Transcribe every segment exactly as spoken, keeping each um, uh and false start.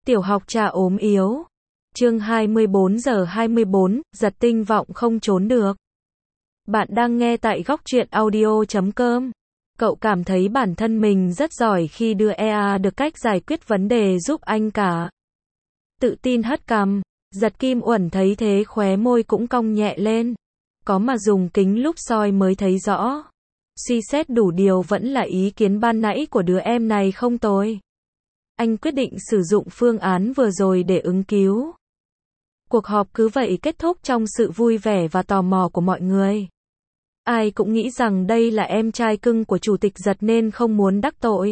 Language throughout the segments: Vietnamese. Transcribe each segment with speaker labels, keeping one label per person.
Speaker 1: Tiểu học trà ốm yếu. Chương hai mươi bốn giờ hai mươi bốn, giật tinh vọng không trốn được. Bạn đang nghe tại góc truyện audio chấm com. Cậu cảm thấy bản thân mình rất giỏi khi đưa e a được cách giải quyết vấn đề giúp anh cả. Tự tin hất cằm, Giật Kim Uẩn thấy thế khóe môi cũng cong nhẹ lên. Có mà dùng kính lúp soi mới thấy rõ. Suy xét đủ điều vẫn là ý kiến ban nãy của đứa em này không tồi. Anh quyết định sử dụng phương án vừa rồi để ứng cứu. Cuộc họp cứ vậy kết thúc trong sự vui vẻ và tò mò của mọi người. Ai cũng nghĩ rằng đây là em trai cưng của chủ tịch Giật nên không muốn đắc tội.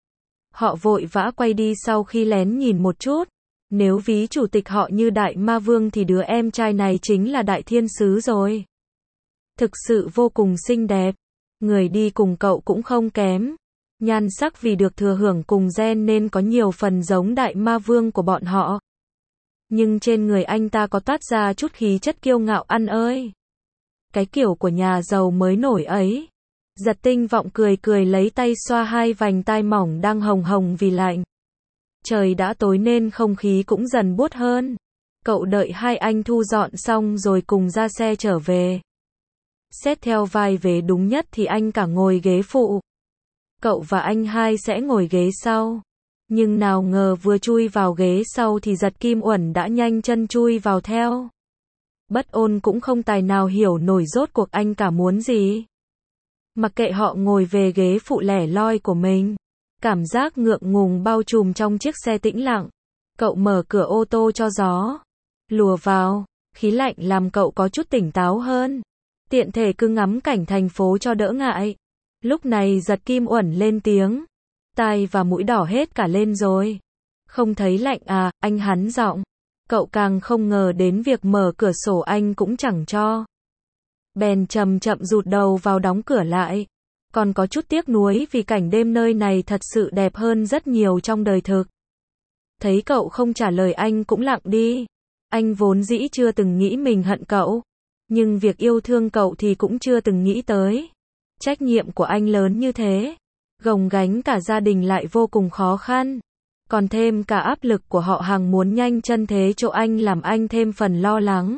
Speaker 1: Họ vội vã quay đi sau khi lén nhìn một chút. Nếu ví chủ tịch họ như đại ma vương thì đứa em trai này chính là đại thiên sứ rồi. Thực sự vô cùng xinh đẹp. Người đi cùng cậu cũng không kém. Nhan sắc vì được thừa hưởng cùng gen nên có nhiều phần giống đại ma vương của bọn họ. Nhưng trên người anh ta có toát ra chút khí chất kiêu ngạo ăn ơi. Cái kiểu của nhà giàu mới nổi ấy. Giật Tinh vọng cười cười lấy tay xoa hai vành tai mỏng đang hồng hồng vì lạnh. Trời đã tối nên không khí cũng dần buốt hơn. Cậu đợi hai anh thu dọn xong rồi cùng ra xe trở về. Xét theo vai vế đúng nhất thì anh cả ngồi ghế phụ. Cậu và anh hai sẽ ngồi ghế sau. Nhưng nào ngờ vừa chui vào ghế sau thì Giật Kim Uẩn đã nhanh chân chui vào theo. Bất Ôn cũng không tài nào hiểu nổi rốt cuộc anh cả muốn gì. Mặc kệ họ ngồi về ghế phụ lẻ loi của mình. Cảm giác ngượng ngùng bao trùm trong chiếc xe tĩnh lặng. Cậu mở cửa ô tô cho gió lùa vào, khí lạnh làm cậu có chút tỉnh táo hơn. Tiện thể cứ ngắm cảnh thành phố cho đỡ ngại. Lúc này Giật Kim Uẩn lên tiếng. Tai và mũi đỏ hết cả lên rồi. Không thấy lạnh à, anh hắn giọng. Cậu càng không ngờ đến việc mở cửa sổ anh cũng chẳng cho. Bèn chậm chậm rụt đầu vào đóng cửa lại. Còn có chút tiếc nuối vì cảnh đêm nơi này thật sự đẹp hơn rất nhiều trong đời thực. Thấy cậu không trả lời anh cũng lặng đi. Anh vốn dĩ chưa từng nghĩ mình hận cậu. Nhưng việc yêu thương cậu thì cũng chưa từng nghĩ tới. Trách nhiệm của anh lớn như thế. Gồng gánh cả gia đình lại vô cùng khó khăn. Còn thêm cả áp lực của họ hàng muốn nhanh chân thế chỗ anh làm anh thêm phần lo lắng.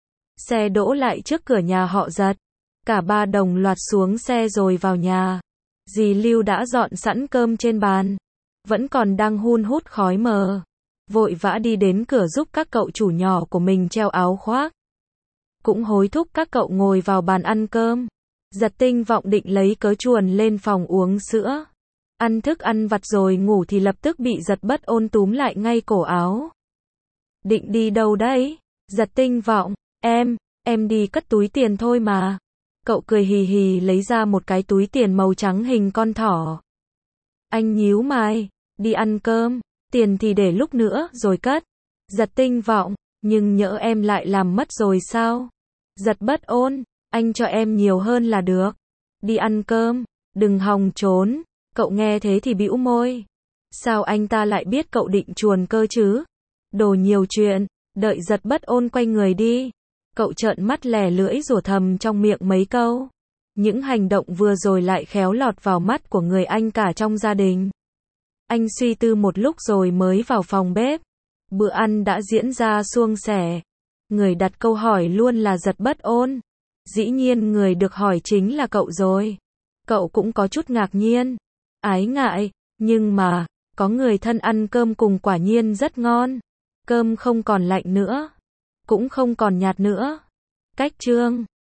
Speaker 1: Xe đỗ lại trước cửa nhà họ Giật. Cả ba đồng loạt xuống xe rồi vào nhà. Dì Lưu đã dọn sẵn cơm trên bàn. Vẫn còn đang hun hút khói mờ. Vội vã đi đến cửa giúp các cậu chủ nhỏ của mình treo áo khoác. Cũng hối thúc các cậu ngồi vào bàn ăn cơm. Giật Tinh vọng định lấy cớ chuồn lên phòng uống sữa. Ăn thức ăn vặt rồi ngủ thì lập tức bị Giật Bất Ôn túm lại ngay cổ áo. Định đi đâu đấy? Giật Tinh vọng, em, em đi cất túi tiền thôi mà. Cậu cười hì hì lấy ra một cái túi tiền màu trắng hình con thỏ. Anh nhíu mày, đi ăn cơm, tiền thì để lúc nữa rồi cất. Giật Tinh vọng, nhưng nhỡ em lại làm mất rồi sao? Giật Bất Ôn, anh cho em nhiều hơn là được. Đi ăn cơm, đừng hòng trốn. Cậu nghe thế thì bĩu môi. Sao anh ta lại biết cậu định chuồn cơ chứ? Đồ nhiều chuyện. Đợi Giật Bất Ôn quay người đi. Cậu trợn mắt lè lưỡi rủa thầm trong miệng mấy câu. Những hành động vừa rồi lại khéo lọt vào mắt của người anh cả trong gia đình. Anh suy tư một lúc rồi mới vào phòng bếp. Bữa ăn đã diễn ra suôn sẻ. Người đặt câu hỏi luôn là Giật Bất Ôn. Dĩ nhiên người được hỏi chính là cậu rồi. Cậu cũng có chút ngạc nhiên. Ái ngại, nhưng mà, có người thân ăn cơm cùng quả nhiên rất ngon. Cơm không còn lạnh nữa. Cũng không còn nhạt nữa. Cách chương